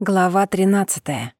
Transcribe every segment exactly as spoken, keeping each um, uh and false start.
Глава тринадцатая.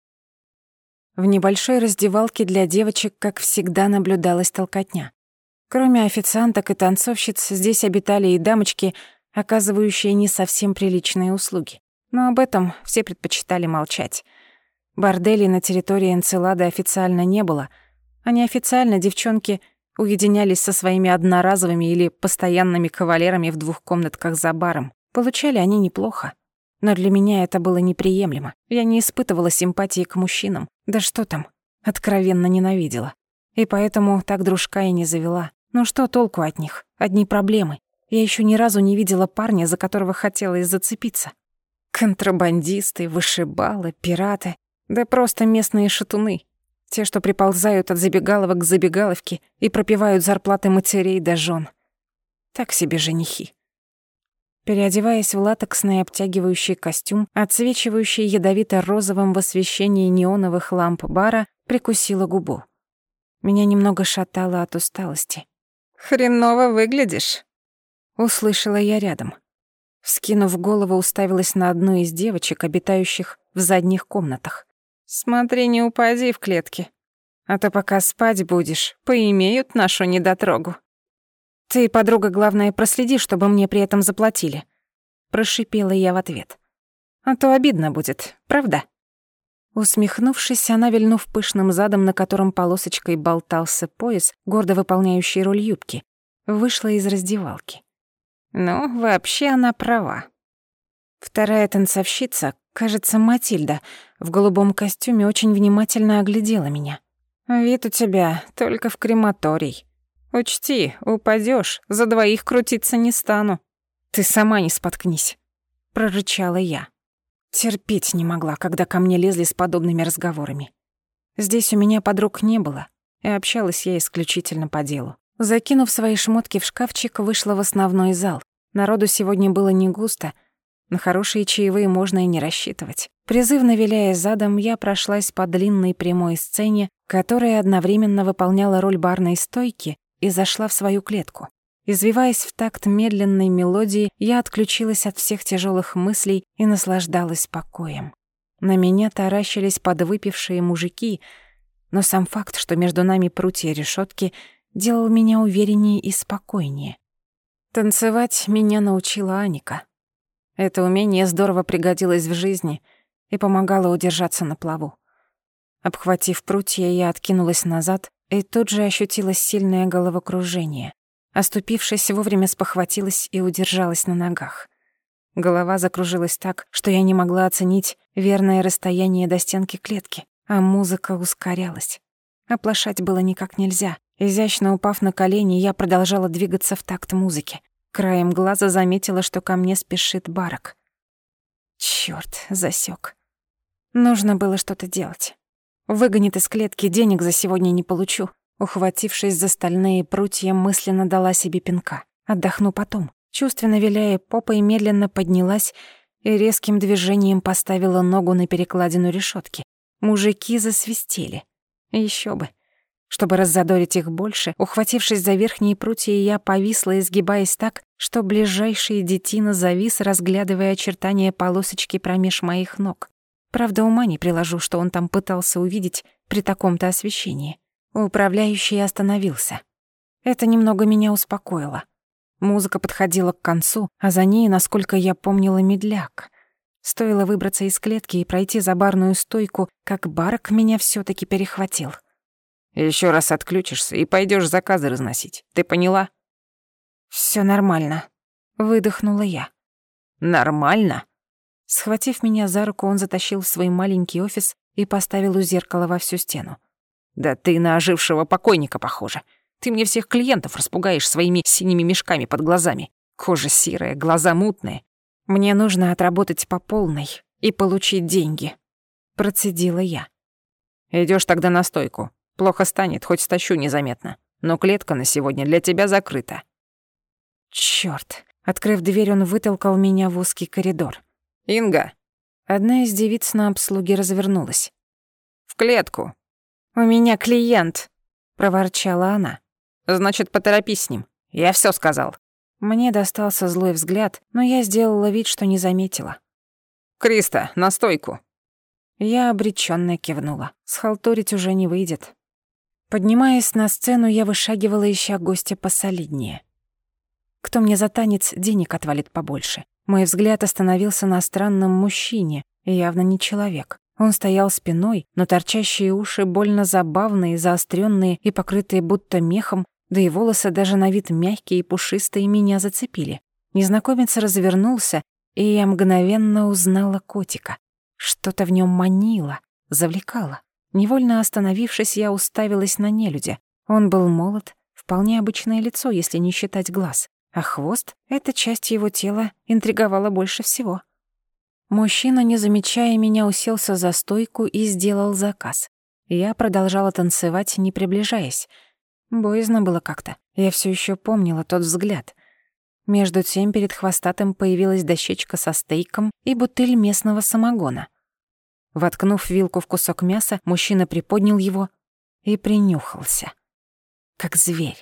В небольшой раздевалке для девочек, как всегда, наблюдалась толкотня. Кроме официанток и танцовщиц, здесь обитали и дамочки, оказывающие не совсем приличные услуги. Но об этом все предпочитали молчать. Борделей на территории Энцелады официально не было, а неофициально девчонки уединялись со своими одноразовыми или постоянными кавалерами в двух комнатках за баром. Получали они неплохо. Но для меня это было неприемлемо. Я не испытывала симпатии к мужчинам. Да что там, откровенно ненавидела. И поэтому так дружка и не завела. Ну что толку от них? Одни проблемы. Я ещё ни разу не видела парня, за которого хотелось зацепиться. Контрабандисты, вышибалы, пираты. Да просто местные шатуны. Те, что приползают от забегаловок к забегаловке и пропивают зарплаты матерей да жён. Так себе женихи. Переодеваясь в латексный обтягивающий костюм, отсвечивающий ядовито-розовым в освещении неоновых ламп бара, прикусила губу. Меня немного шатало от усталости. «Хреново выглядишь», — услышала я рядом. Вскинув голову, уставилась на одну из девочек, обитающих в задних комнатах. «Смотри, не упади в клетке, а то пока спать будешь, поимеют нашу недотрогу». «Ты, подруга, главное, проследи, чтобы мне при этом заплатили», — прошипела я в ответ. «А то обидно будет, правда?» Усмехнувшись, она, вильнув пышным задом, на котором полосочкой болтался пояс, гордо выполняющий роль юбки, вышла из раздевалки. Ну, вообще она права. Вторая танцовщица, кажется, Матильда, в голубом костюме очень внимательно оглядела меня. «Вид у тебя только в крематорий. Учти, упадёшь, за двоих крутиться не стану. Ты сама не споткнись», — прорычала я. Терпеть не могла, когда ко мне лезли с подобными разговорами. Здесь у меня подруг не было, и общалась я исключительно по делу. Закинув свои шмотки в шкафчик, вышла в основной зал. Народу сегодня было не густо, на хорошие чаевые можно и не рассчитывать. Призывно виляя задом, я прошлась по длинной прямой сцене, которая одновременно выполняла роль барной стойки, и зашла в свою клетку. Извиваясь в такт медленной мелодии, я отключилась от всех тяжелых мыслей и наслаждалась покоем. На меня таращились подвыпившие мужики, но сам факт, что между нами прутья решетки, делал меня увереннее и спокойнее. Танцевать меня научила Аника. Это умение здорово пригодилось в жизни и помогало удержаться на плаву. Обхватив прутья, я откинулась назад и тут же ощутила сильное головокружение. Оступившись, вовремя спохватилась и удержалась на ногах. Голова закружилась так, что я не могла оценить верное расстояние до стенки клетки, а музыка ускорялась. Оплошать было никак нельзя. Изящно упав на колени, я продолжала двигаться в такт музыки. Краем глаза заметила, что ко мне спешит Барак. Чёрт, засёк. Нужно было что-то делать. Выгонит из клетки, денег за сегодня не получу. Ухватившись за стальные прутья, мысленно дала себе пинка. Отдохну потом. Чувственно виляя попой, медленно поднялась и резким движением поставила ногу на перекладину решётки. Мужики засвистели. Ещё бы. Чтобы раззадорить их больше, ухватившись за верхние прутья, я повисла, изгибаясь так, что ближайший детина завис, разглядывая очертания полосочки промеж моих ног. Правда, ума не приложу, что он там пытался увидеть при таком-то освещении. Управляющий остановился. Это немного меня успокоило. Музыка подходила к концу, а за ней, насколько я помнила, медляк. Стоило выбраться из клетки и пройти за барную стойку, как Барак меня всё-таки перехватил. «Ещё раз отключишься и пойдёшь заказы разносить. Ты поняла?» «Всё нормально», — выдохнула я. «Нормально?» Схватив меня за руку, он затащил в свой маленький офис и поставил у зеркала во всю стену. «Да ты на ожившего покойника похожа. Ты мне всех клиентов распугаешь своими синими мешками под глазами. Кожа серая, глаза мутные. Мне нужно отработать по полной и получить деньги», — процедила я. «Идёшь тогда на стойку. Плохо станет, хоть стащу незаметно. Но клетка на сегодня для тебя закрыта». Чёрт. Открыв дверь, он вытолкал меня в узкий коридор. «Инга!» Одна из девиц на обслуге развернулась. «В клетку!» «У меня клиент!» — проворчала она. «Значит, поторопись с ним. Я всё сказал». Мне достался злой взгляд, но я сделала вид, что не заметила. Криста, на стойку!» Я обречённо кивнула. Схалтурить уже не выйдет. Поднимаясь на сцену, я вышагивала, ища гостя посолиднее. Кто мне за танец денег отвалит побольше? Мой взгляд остановился на странном мужчине, явно не человек. Он стоял спиной, но торчащие уши больно забавные, заострённые и покрытые будто мехом, да и волосы даже на вид мягкие и пушистые меня зацепили. Незнакомец развернулся, и я мгновенно узнала котика. Что-то в нём манило, завлекало. Невольно остановившись, я уставилась на нелюдя. Он был молод, вполне обычное лицо, если не считать глаз. А хвост, эта часть его тела, интриговала больше всего. Мужчина, не замечая меня, уселся за стойку и сделал заказ. Я продолжала танцевать, не приближаясь. Боязно было как-то. Я всё ещё помнила тот взгляд. Между тем перед хвостатым появилась дощечка со стейком и бутыль местного самогона. Воткнув вилку в кусок мяса, мужчина приподнял его и принюхался. Как зверь.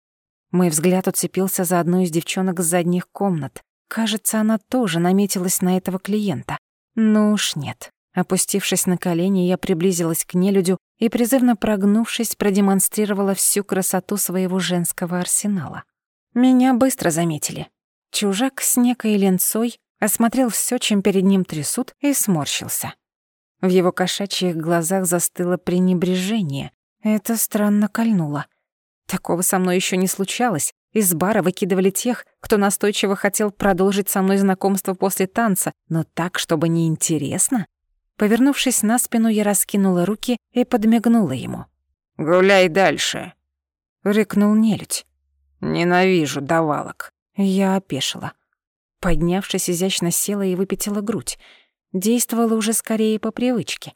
Мой взгляд уцепился за одну из девчонок с задних комнат. Кажется, она тоже наметилась на этого клиента. Ну уж нет. Опустившись на колени, я приблизилась к нелюдю и, призывно прогнувшись, продемонстрировала всю красоту своего женского арсенала. Меня быстро заметили. Чужак с некой ленцой осмотрел всё, чем перед ним трясут, и сморщился. В его кошачьих глазах застыло пренебрежение. Это странно кольнуло. Такого со мной ещё не случалось. Из бара выкидывали тех, кто настойчиво хотел продолжить со мной знакомство после танца, но так, чтобы неинтересно. Повернувшись на спину, я раскинула руки и подмигнула ему. «Гуляй дальше», — рыкнул нелюдь. «Ненавижу давалок». Я опешила. Поднявшись, изящно села и выпятила грудь. Действовала уже скорее по привычке.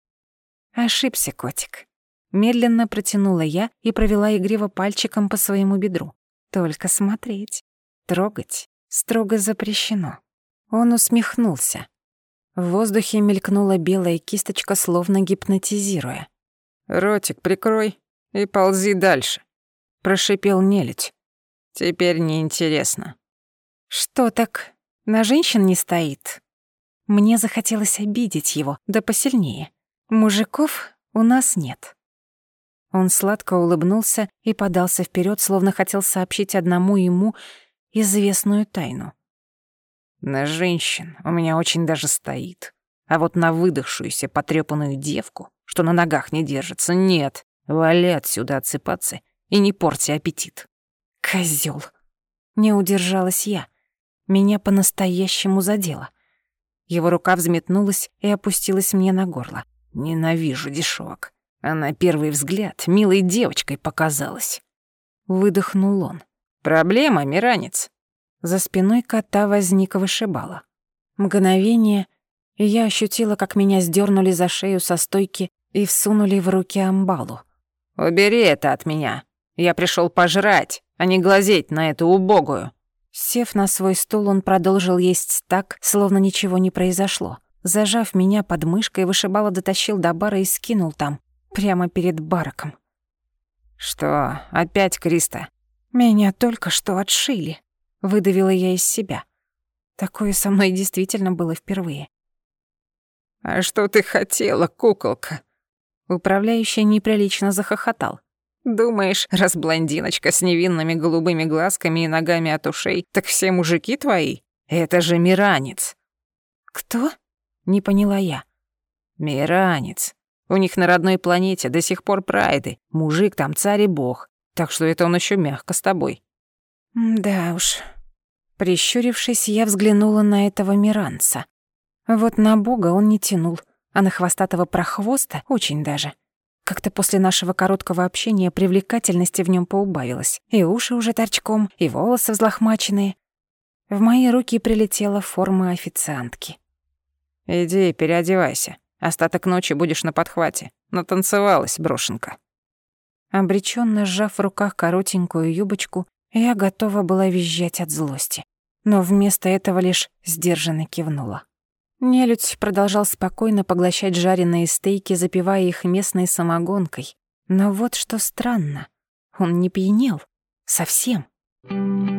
Ошибся, котик. Медленно протянула я и провела игриво пальчиком по своему бедру. Только смотреть, трогать строго запрещено. Он усмехнулся. В воздухе мелькнула белая кисточка, словно гипнотизируя. «Ротик прикрой и ползи дальше», — прошипел нелюдь. «Теперь неинтересно». «Что так? На женщин не стоит?» Мне захотелось обидеть его, да посильнее. Мужиков у нас нет. Он сладко улыбнулся и подался вперед, словно хотел сообщить одному ему известную тайну. «На женщин у меня очень даже стоит. А вот на выдохшуюся потрёпанную девку, что на ногах не держится, нет. Вали отсюда отсыпаться и не порти аппетит». Козёл. Не удержалась я. Меня по-настоящему задело. Его рука взметнулась и опустилась мне на горло. «Ненавижу дешёвок. А на первый взгляд милой девочкой показалась». Выдохнул он. «Проблема, миранец?» За спиной кота возник вышибала. Мгновение, и я ощутила, как меня сдёрнули за шею со стойки и всунули в руки амбалу. «Убери это от меня. Я пришёл пожрать, а не глазеть на эту убогую». Сев на свой стул, он продолжил есть так, словно ничего не произошло. Зажав меня под мышкой, вышибала дотащил до бара и скинул там, прямо перед бараком. «Что, опять Криста?» «Меня только что отшили», — выдавила я из себя. Такое со мной действительно было впервые. «А что ты хотела, куколка?» Управляющий неприлично захохотал. «Думаешь, раз блондиночка с невинными голубыми глазками и ногами от ушей, так все мужики твои? Это же миранец». «Кто?» — не поняла я. «Миранец. У них на родной планете до сих пор прайды. Мужик там царь и бог. Так что это он ещё мягко с тобой». «Да уж». Прищурившись, я взглянула на этого миранца. Вот на бога он не тянул, а на хвостатого прохвоста очень даже. Как-то после нашего короткого общения привлекательности в нём поубавилось. И уши уже торчком, и волосы взлохмаченные. В мои руки прилетела форма официантки. «Иди, переодевайся. Остаток ночи будешь на подхвате. Натанцевалась, брошенка». Обречённо сжав в руках коротенькую юбочку, я готова была визжать от злости. Но вместо этого лишь сдержанно кивнула. Нелюдь продолжал спокойно поглощать жареные стейки, запивая их местной самогонкой. Но вот что странно, он не пьянел. Совсем.